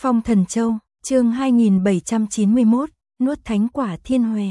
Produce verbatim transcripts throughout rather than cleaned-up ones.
Phong Thần Châu, chương hai nghìn bảy trăm chín mươi mốt, nuốt thánh quả thiên hòe.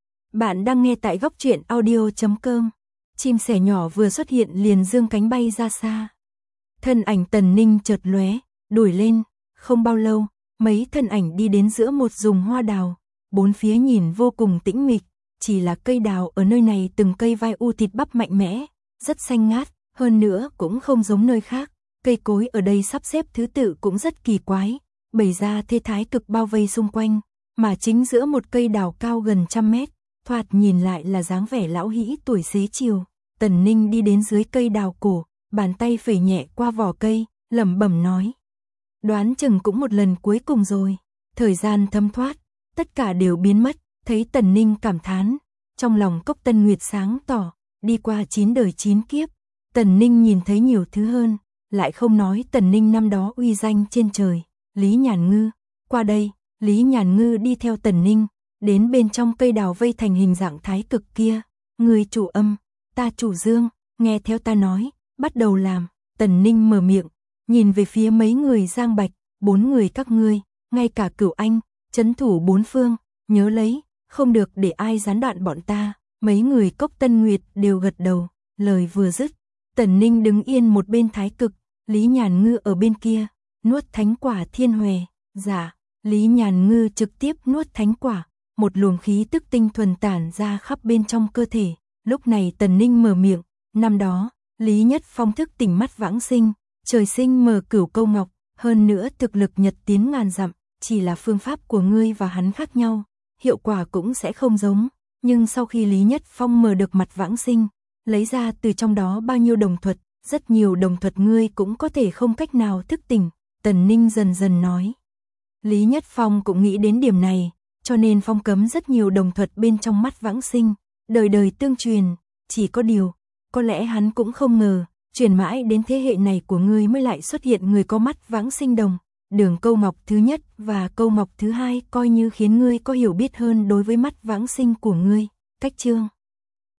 Bạn đang nghe tại góc truyện audio chấm com. Chim sẻ nhỏ vừa xuất hiện liền dương cánh bay ra xa. Thân ảnh Tần Ninh chợt lóe, đuổi lên, không bao lâu, mấy thân ảnh đi đến giữa một vùng hoa đào, bốn phía nhìn vô cùng tĩnh mịch, chỉ là cây đào ở nơi này từng cây vai u thịt bắp mạnh mẽ, rất xanh ngát, hơn nữa cũng không giống nơi khác, cây cối ở đây sắp xếp thứ tự cũng rất kỳ quái, bày ra thế thái cực bao vây xung quanh, mà chính giữa một cây đào cao gần trăm mét, thoạt nhìn lại là dáng vẻ lão hĩ tuổi xế chiều. Tần Ninh đi đến dưới cây đào cổ, bàn tay phẩy nhẹ qua vỏ cây, lẩm bẩm nói: đoán chừng cũng một lần cuối cùng rồi. Thời gian thấm thoát, tất cả đều biến mất, thấy Tần Ninh cảm thán, trong lòng Cốc Tân Nguyệt sáng tỏ, đi qua chín đời chín kiếp, Tần Ninh nhìn thấy nhiều thứ hơn, lại không nói Tần Ninh năm đó uy danh trên trời. Lý Nhàn Ngư, qua đây, Lý Nhàn Ngư đi theo Tần Ninh, đến bên trong cây đào vây thành hình dạng thái cực kia, người chủ âm, ta chủ dương, nghe theo ta nói, bắt đầu làm. Tần Ninh mở miệng, nhìn về phía mấy người Giang Bạch, bốn người các ngươi, ngay cả Cửu Anh, trấn thủ bốn phương, nhớ lấy, không được để ai gián đoạn bọn ta. Mấy người Cốc Tân Nguyệt đều gật đầu, lời vừa dứt, Tần Ninh đứng yên một bên thái cực, Lý Nhàn Ngư ở bên kia, nuốt thánh quả thiên hòe. Dạ, Lý Nhàn Ngư trực tiếp nuốt thánh quả, một luồng khí tức tinh thuần tản ra khắp bên trong cơ thể. Lúc này Tần Ninh mở miệng, năm đó, Lý Nhất Phong thức tỉnh mắt vãng sinh, trời sinh mở cửu câu ngọc, hơn nữa thực lực nhật tiến ngàn dặm, chỉ là phương pháp của ngươi và hắn khác nhau, hiệu quả cũng sẽ không giống, nhưng sau khi Lý Nhất Phong mở được mặt vãng sinh, lấy ra từ trong đó bao nhiêu đồng thuật, rất nhiều đồng thuật ngươi cũng có thể không cách nào thức tỉnh. Tần Ninh dần dần nói. Lý Nhất Phong cũng nghĩ đến điểm này, cho nên phong cấm rất nhiều đồng thuật bên trong mắt vãng sinh, đời đời tương truyền, chỉ có điều, có lẽ hắn cũng không ngờ, truyền mãi đến thế hệ này của ngươi mới lại xuất hiện người có mắt vãng sinh đồng. Đường câu ngọc thứ nhất và câu ngọc thứ hai coi như khiến ngươi có hiểu biết hơn đối với mắt vãng sinh của ngươi. Cách chương